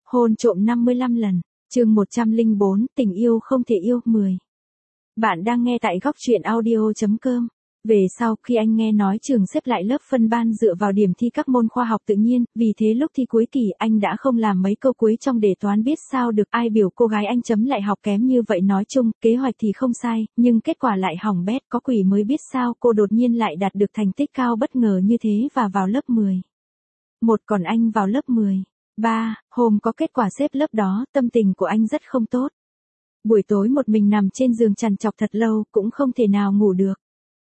Hôn trộm 55 lần. Chương 104, tình yêu không thể yêu 10. Bạn đang nghe tại góc truyện audio.com. Về sau, khi anh nghe nói trường xếp lại lớp phân ban dựa vào điểm thi các môn khoa học tự nhiên, vì thế lúc thi cuối kỳ anh đã không làm mấy câu cuối trong đề toán biết sao được ai biểu cô gái anh chấm lại học kém như vậy. Nói chung, kế hoạch thì không sai, nhưng kết quả lại hỏng bét, có quỷ mới biết sao cô đột nhiên lại đạt được thành tích cao bất ngờ như thế và vào lớp 10. Còn anh vào lớp 10. Hôm có kết quả xếp lớp đó, tâm tình của anh rất không tốt. Buổi tối một mình nằm trên giường trằn trọc thật lâu, cũng không thể nào ngủ được.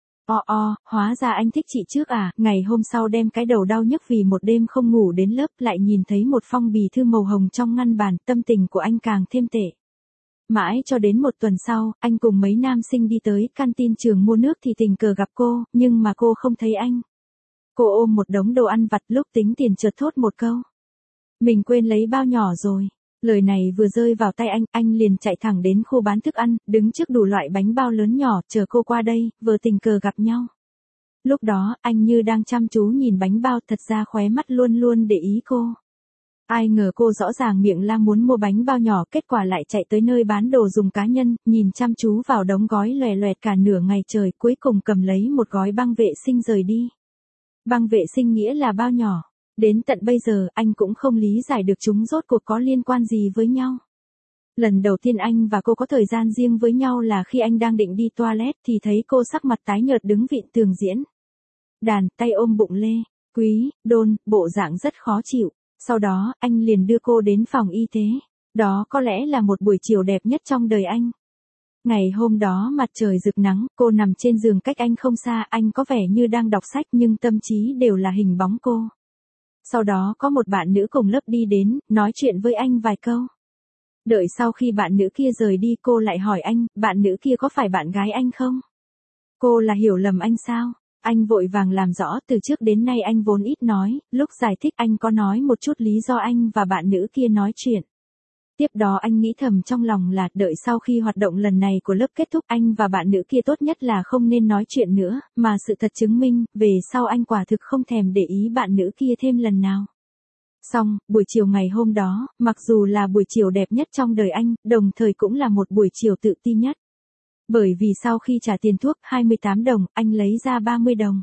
Hóa ra anh thích chị trước à. Ngày hôm sau đem cái đầu đau nhức vì một đêm không ngủ đến lớp, lại nhìn thấy một phong bì thư màu hồng trong ngăn bàn, tâm tình của anh càng thêm tệ. Mãi cho đến một tuần sau, anh cùng mấy nam sinh đi tới canteen trường mua nước thì tình cờ gặp cô, nhưng mà cô không thấy anh. Cô ôm một đống đồ ăn vặt, lúc tính tiền chợt thốt một câu: mình quên lấy bao nhỏ rồi. Lời này vừa rơi vào tay anh liền chạy thẳng đến khu bán thức ăn, đứng trước đủ loại bánh bao lớn nhỏ, chờ cô qua đây, vừa tình cờ gặp nhau. Lúc đó, anh như đang chăm chú nhìn bánh bao, thật ra khóe mắt luôn luôn để ý cô. Ai ngờ cô rõ ràng miệng la muốn mua bánh bao nhỏ, kết quả lại chạy tới nơi bán đồ dùng cá nhân, nhìn chăm chú vào đống gói loè loẹt cả nửa ngày trời, cuối cùng cầm lấy một gói băng vệ sinh rời đi. Băng vệ sinh nghĩa là bao nhỏ. Đến tận bây giờ, anh cũng không lý giải được chúng rốt cuộc có liên quan gì với nhau. Lần đầu tiên anh và cô có thời gian riêng với nhau là khi anh đang định đi toilet thì thấy cô sắc mặt tái nhợt đứng vịn tường diễn đàn, tay ôm bụng lê, quý, đôn, bộ dạng rất khó chịu. Sau đó, anh liền đưa cô đến phòng y tế. Đó có lẽ là một buổi chiều đẹp nhất trong đời anh. Ngày hôm đó mặt trời rực nắng, cô nằm trên giường cách anh không xa, anh có vẻ như đang đọc sách nhưng tâm trí đều là hình bóng cô. Sau đó có một bạn nữ cùng lớp đi đến, nói chuyện với anh vài câu. Đợi sau khi bạn nữ kia rời đi cô lại hỏi anh, bạn nữ kia có phải bạn gái anh không? Cô là hiểu lầm anh sao? Anh vội vàng làm rõ, từ trước đến nay anh vốn ít nói, lúc giải thích anh có nói một chút lý do anh và bạn nữ kia nói chuyện. Tiếp đó anh nghĩ thầm trong lòng là đợi sau khi hoạt động lần này của lớp kết thúc anh và bạn nữ kia tốt nhất là không nên nói chuyện nữa, mà sự thật chứng minh, về sau anh quả thực không thèm để ý bạn nữ kia thêm lần nào. Xong, buổi chiều ngày hôm đó, mặc dù là buổi chiều đẹp nhất trong đời anh, đồng thời cũng là một buổi chiều tự ti nhất. Bởi vì sau khi trả tiền thuốc 28 đồng, anh lấy ra 30 đồng.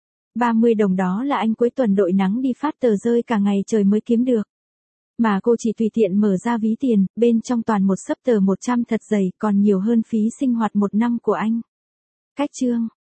30 đồng đó là anh cuối tuần đội nắng đi phát tờ rơi cả ngày trời mới kiếm được. Mà cô chỉ tùy tiện mở ra ví tiền, bên trong toàn một xấp tờ 100 thật dày, còn nhiều hơn phí sinh hoạt một năm của anh. Cách chương.